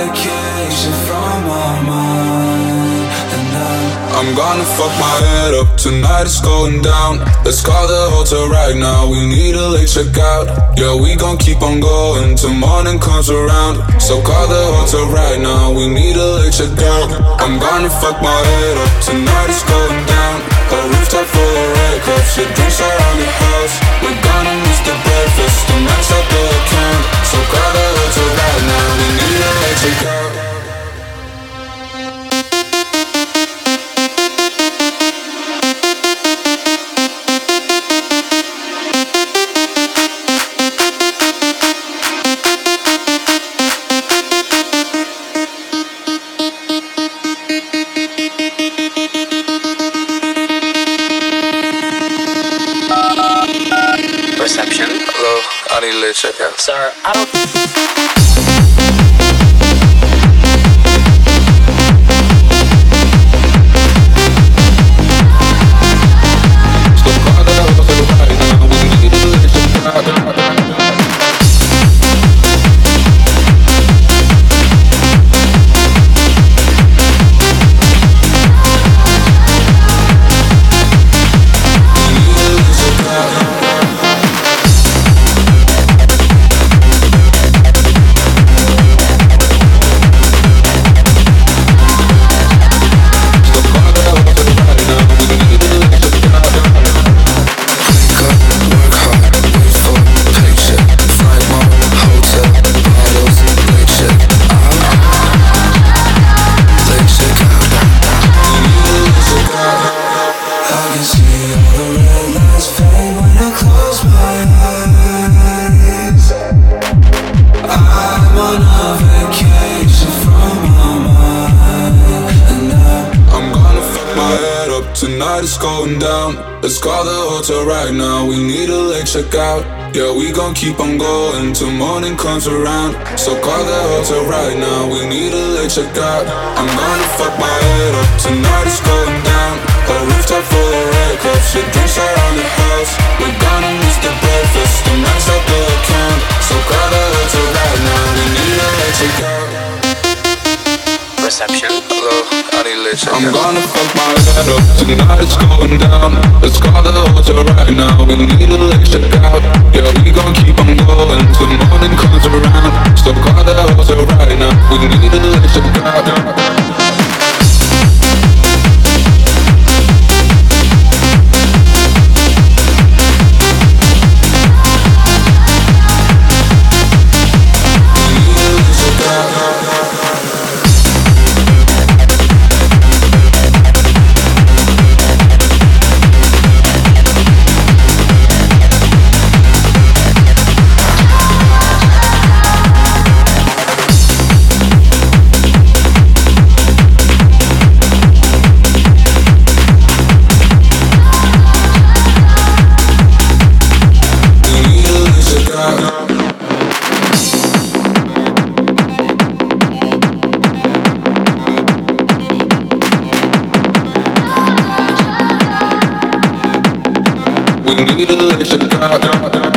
vacation from my mind. And I'm gonna fuck my head up, tonight it's going down. Let's call the hotel right now, we need a late checkout. Yeah, we gon' keep on going till morning comes around. So call the hotel right now, we need a late checkout. I'm gonna fuck my head up, tonight it's going down. A rooftop full of red cups, your drinks around the house. We're gonna miss the breakfast, the max up the account. So call the hotel right now, we need a late checkout. Reception. Hello, I need a late checkout. Sir, I don't... Tonight it's going down. Let's call the hotel right now, we need a late checkout. Yeah, we gon' keep on going till morning comes around. So call the hotel right now, we need a late checkout. I'm gonna fuck my head up, tonight it's going down. A rooftop full of red cups, your drinks around the house. We're gonna miss the breakfast, the max up the account. So call the hotel right now, we need a late checkout. Reception. Hello, I need a late checkout. I'm gonna fuck my head up, tonight it's going down. Let's call the hotel right now, we need a late checkout. Yeah, we gon' keep on going till morning comes around. So call the hotel right now, we need a late checkout. We need a late checkout.